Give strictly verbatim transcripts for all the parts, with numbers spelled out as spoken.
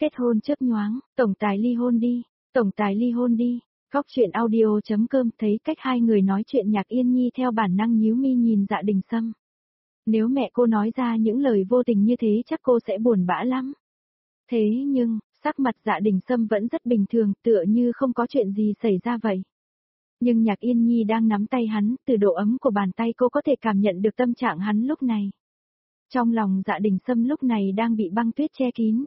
Kết hôn chớp nhoáng, tổng tài ly hôn đi, tổng tài ly hôn đi. Góc truyện audio.com thấy cách hai người nói chuyện Nhạc Yên Nhi theo bản năng nhíu mi nhìn Dạ Đình Sâm. Nếu mẹ cô nói ra những lời vô tình như thế chắc cô sẽ buồn bã lắm. Thế nhưng, sắc mặt Dạ Đình Sâm vẫn rất bình thường, tựa như không có chuyện gì xảy ra vậy. Nhưng Nhạc Yên Nhi đang nắm tay hắn, từ độ ấm của bàn tay cô có thể cảm nhận được tâm trạng hắn lúc này. Trong lòng Dạ Đình Sâm lúc này đang bị băng tuyết che kín.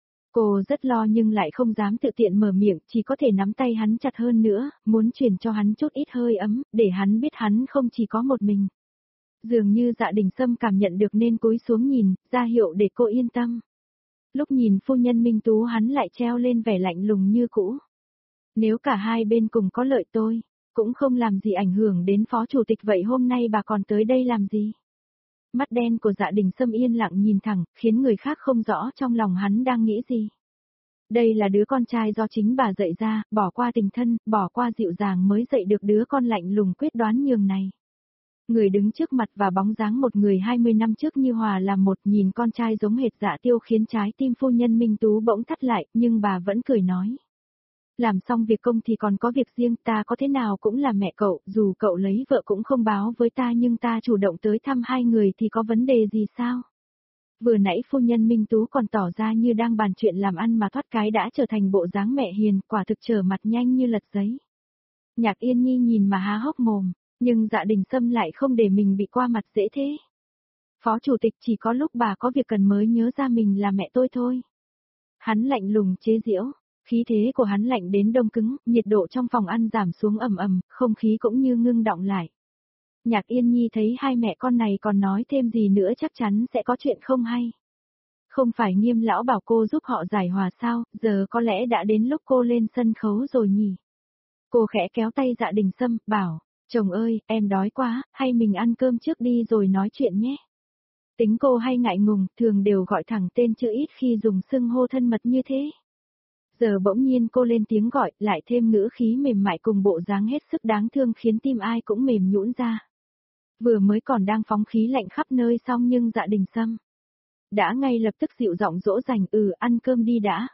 Cô rất lo nhưng lại không dám tự tiện mở miệng, chỉ có thể nắm tay hắn chặt hơn nữa, muốn truyền cho hắn chút ít hơi ấm, để hắn biết hắn không chỉ có một mình. Dường như Dạ Đình Sâm cảm nhận được nên cúi xuống nhìn, ra hiệu để cô yên tâm. Lúc nhìn phu nhân Minh Tú hắn lại treo lên vẻ lạnh lùng như cũ. Nếu cả hai bên cùng có lợi tôi, cũng không làm gì ảnh hưởng đến phó chủ tịch vậy hôm nay bà còn tới đây làm gì? Mắt đen của Dạ Đình Sâm yên lặng nhìn thẳng, khiến người khác không rõ trong lòng hắn đang nghĩ gì. Đây là đứa con trai do chính bà dạy ra, bỏ qua tình thân, bỏ qua dịu dàng mới dạy được đứa con lạnh lùng quyết đoán nhường này. Người đứng trước mặt và bóng dáng một người hai mươi năm trước như hòa làm một, nhìn con trai giống hệt Dạ Tiêu khiến trái tim phu nhân Minh Tú bỗng thắt lại, nhưng bà vẫn cười nói. Làm xong việc công thì còn có việc riêng, ta có thế nào cũng là mẹ cậu, dù cậu lấy vợ cũng không báo với ta nhưng ta chủ động tới thăm hai người thì có vấn đề gì sao? Vừa nãy phu nhân Minh Tú còn tỏ ra như đang bàn chuyện làm ăn mà thoát cái đã trở thành bộ dáng mẹ hiền, quả thực trở mặt nhanh như lật giấy. Nhạc Yên Nhi nhìn mà há hốc mồm, nhưng Dạ Đình Sâm lại không để mình bị qua mặt dễ thế. Phó chủ tịch chỉ có lúc bà có việc cần mới nhớ ra mình là mẹ tôi thôi. Hắn lạnh lùng chế giễu. Khí thế của hắn lạnh đến đông cứng, nhiệt độ trong phòng ăn giảm xuống ầm ầm, không khí cũng như ngưng đọng lại. Nhạc Yên Nhi thấy hai mẹ con này còn nói thêm gì nữa chắc chắn sẽ có chuyện không hay. Không phải Nghiêm lão bảo cô giúp họ giải hòa sao, giờ có lẽ đã đến lúc cô lên sân khấu rồi nhỉ. Cô khẽ kéo tay Dạ Đình Sâm, bảo, chồng ơi, em đói quá, hay mình ăn cơm trước đi rồi nói chuyện nhé. Tính cô hay ngại ngùng, thường đều gọi thẳng tên chứ ít khi dùng xưng hô thân mật như thế. Giờ bỗng nhiên cô lên tiếng gọi, lại thêm ngữ khí mềm mại cùng bộ dáng hết sức đáng thương khiến tim ai cũng mềm nhũn ra. Vừa mới còn đang phóng khí lạnh khắp nơi xong nhưng Dạ Đình Sâm đã ngay lập tức dịu giọng dỗ dành, ừ ăn cơm đi đã.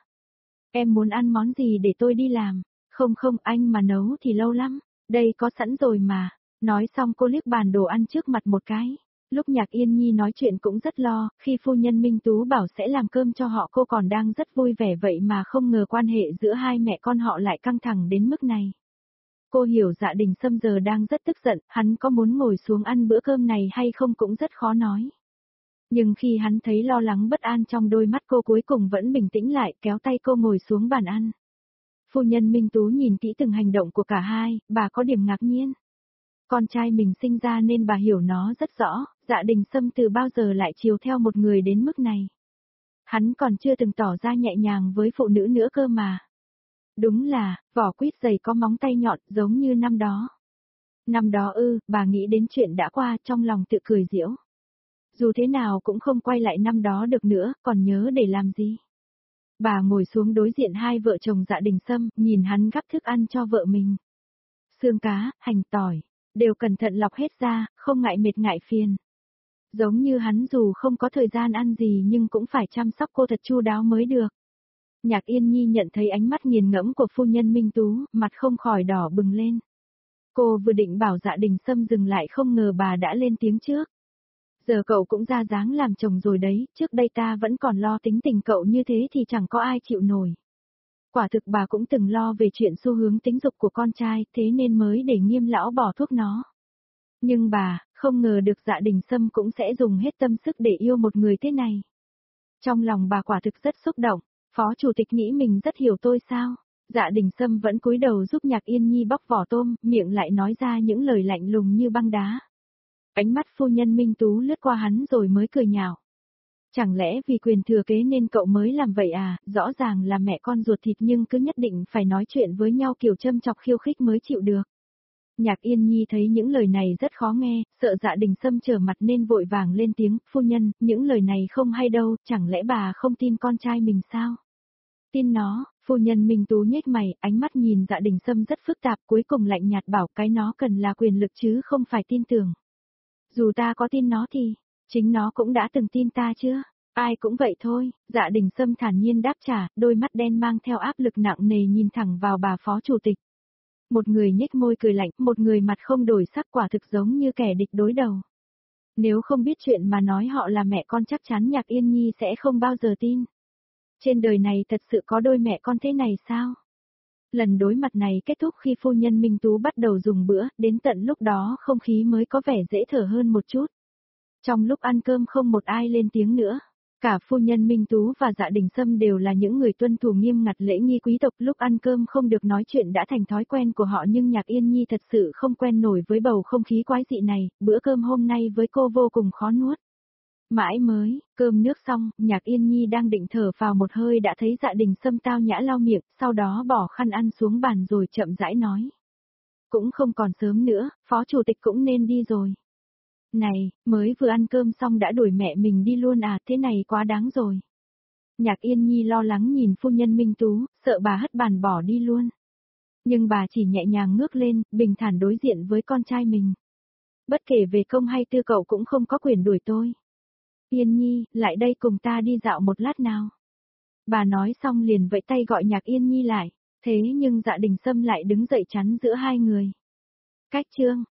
Em muốn ăn món gì để tôi đi làm? Không không anh mà nấu thì lâu lắm, đây có sẵn rồi mà. Nói xong cô liếc bàn đồ ăn trước mặt một cái. Lúc Nhạc Yên Nhi nói chuyện cũng rất lo, khi phu nhân Minh Tú bảo sẽ làm cơm cho họ cô còn đang rất vui vẻ vậy mà không ngờ quan hệ giữa hai mẹ con họ lại căng thẳng đến mức này. Cô hiểu Dạ Đình Sâm giờ đang rất tức giận, hắn có muốn ngồi xuống ăn bữa cơm này hay không cũng rất khó nói. Nhưng khi hắn thấy lo lắng bất an trong đôi mắt cô cuối cùng vẫn bình tĩnh lại kéo tay cô ngồi xuống bàn ăn. Phu nhân Minh Tú nhìn kỹ từng hành động của cả hai, bà có điểm ngạc nhiên. Con trai mình sinh ra nên bà hiểu nó rất rõ, Dạ Đình Sâm từ bao giờ lại chiều theo một người đến mức này. Hắn còn chưa từng tỏ ra nhẹ nhàng với phụ nữ nữa cơ mà. Đúng là, vỏ quýt dày có móng tay nhọn giống như năm đó. Năm đó ư, bà nghĩ đến chuyện đã qua trong lòng tự cười giễu. Dù thế nào cũng không quay lại năm đó được nữa, còn nhớ để làm gì. Bà ngồi xuống đối diện hai vợ chồng Dạ Đình Sâm, nhìn hắn gắp thức ăn cho vợ mình. Xương cá, hành tỏi, đều cẩn thận lọc hết ra, không ngại mệt ngại phiền. Giống như hắn dù không có thời gian ăn gì nhưng cũng phải chăm sóc cô thật chu đáo mới được. Nhạc Yên Nhi nhận thấy ánh mắt nghiền ngẫm của phu nhân Minh Tú, mặt không khỏi đỏ bừng lên. Cô vừa định bảo Dạ Đình Sâm dừng lại không ngờ bà đã lên tiếng trước. Giờ cậu cũng ra dáng làm chồng rồi đấy, trước đây ta vẫn còn lo tính tình cậu như thế thì chẳng có ai chịu nổi. Quả thực bà cũng từng lo về chuyện xu hướng tính dục của con trai, thế nên mới để Nghiêm lão bỏ thuốc nó. Nhưng bà, không ngờ được Dạ Đình Sâm cũng sẽ dùng hết tâm sức để yêu một người thế này. Trong lòng bà quả thực rất xúc động, phó chủ tịch nghĩ mình rất hiểu tôi sao? Dạ Đình Sâm vẫn cúi đầu giúp Nhạc Yên Nhi bóc vỏ tôm, miệng lại nói ra những lời lạnh lùng như băng đá. Ánh mắt phu nhân Minh Tú lướt qua hắn rồi mới cười nhạo. Chẳng lẽ vì quyền thừa kế nên cậu mới làm vậy à, rõ ràng là mẹ con ruột thịt nhưng cứ nhất định phải nói chuyện với nhau kiểu châm chọc khiêu khích mới chịu được. Nhạc Yên Nhi thấy những lời này rất khó nghe, sợ Dạ Đình Sâm trở mặt nên vội vàng lên tiếng, phu nhân, những lời này không hay đâu, chẳng lẽ bà không tin con trai mình sao? Tin nó, phu nhân Minh Tú nhếch mày, ánh mắt nhìn Dạ Đình Sâm rất phức tạp cuối cùng lạnh nhạt bảo cái nó cần là quyền lực chứ không phải tin tưởng. Dù ta có tin nó thì, chính nó cũng đã từng tin ta chưa? Ai cũng vậy thôi, Dạ Đình Sâm thản nhiên đáp trả, đôi mắt đen mang theo áp lực nặng nề nhìn thẳng vào bà phó chủ tịch. Một người nhếch môi cười lạnh, một người mặt không đổi sắc quả thực giống như kẻ địch đối đầu. Nếu không biết chuyện mà nói họ là mẹ con chắc chắn Nhạc Yên Nhi sẽ không bao giờ tin. Trên đời này thật sự có đôi mẹ con thế này sao? Lần đối mặt này kết thúc khi phu nhân Minh Tú bắt đầu dùng bữa, đến tận lúc đó không khí mới có vẻ dễ thở hơn một chút. Trong lúc ăn cơm không một ai lên tiếng nữa. Cả phu nhân Minh Tú và Dạ Đình Sâm đều là những người tuân thủ nghiêm ngặt lễ nghi quý tộc, lúc ăn cơm không được nói chuyện đã thành thói quen của họ, nhưng Nhạc Yên Nhi thật sự không quen nổi với bầu không khí quái dị này, bữa cơm hôm nay với cô vô cùng khó nuốt. Mãi mới, cơm nước xong, Nhạc Yên Nhi đang định thở vào một hơi đã thấy Dạ Đình Sâm tao nhã lau miệng, sau đó bỏ khăn ăn xuống bàn rồi chậm rãi nói. Cũng không còn sớm nữa, phó chủ tịch cũng nên đi rồi. Này, mới vừa ăn cơm xong đã đuổi mẹ mình đi luôn à, thế này quá đáng rồi. Nhạc Yên Nhi lo lắng nhìn phu nhân Minh Tú, sợ bà hất bàn bỏ đi luôn. Nhưng bà chỉ nhẹ nhàng ngước lên, bình thản đối diện với con trai mình. Bất kể về công hay tư cậu cũng không có quyền đuổi tôi. Yên Nhi, lại đây cùng ta đi dạo một lát nào. Bà nói xong liền vẫy tay gọi Nhạc Yên Nhi lại, thế nhưng Dạ Đình Sâm lại đứng dậy chắn giữa hai người. Cách chương